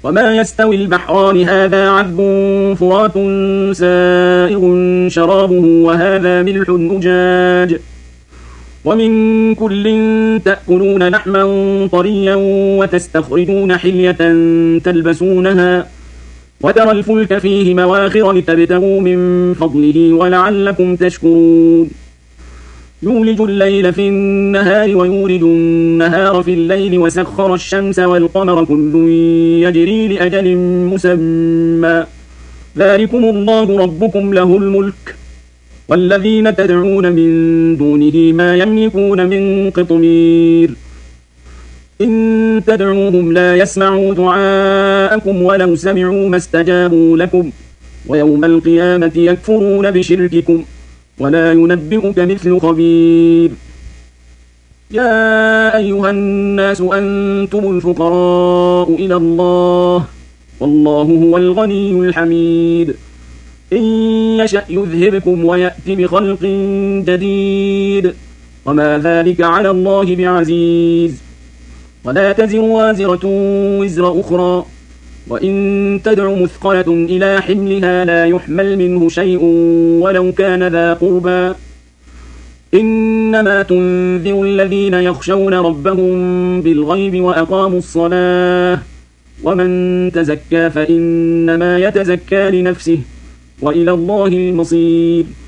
وما يستوي البحران هذا عذب فرات سائغ شرابه وهذا ملح أجاج ومن كل تأكلون لحما طريا وتستخرجون حلية تلبسونها وترى الفلك فيه مواخر لتبتغوا من فضله ولعلكم تشكرون يولج الليل في النهار ويولج النهار في الليل وسخر الشمس والقمر كل يجري لأجل مسمى ذلكم الله ربكم له الملك والذين تدعون من دونه ما يملكون من قطمير إن تدعوهم لا يسمعوا دعاءكم ولو سمعوا ما استجابوا لكم ويوم القيامة يكفرون بشرككم ولا ينبئك مثل خبير يا أيها الناس أنتم الفقراء إلى الله والله هو الغني الحميد إن يشأ يذهبكم ويأتي بخلق جديد وما ذلك على الله بعزيز ولا تزر وازرة وزر أخرى وإن تدع مثقلة إلى حملها لا يحمل منه شيء ولو كان ذا قربى إنما تنذر الذين يخشون ربهم بالغيب وأقاموا الصلاة ومن تزكى فإنما يتزكى لنفسه وإلى الله المصير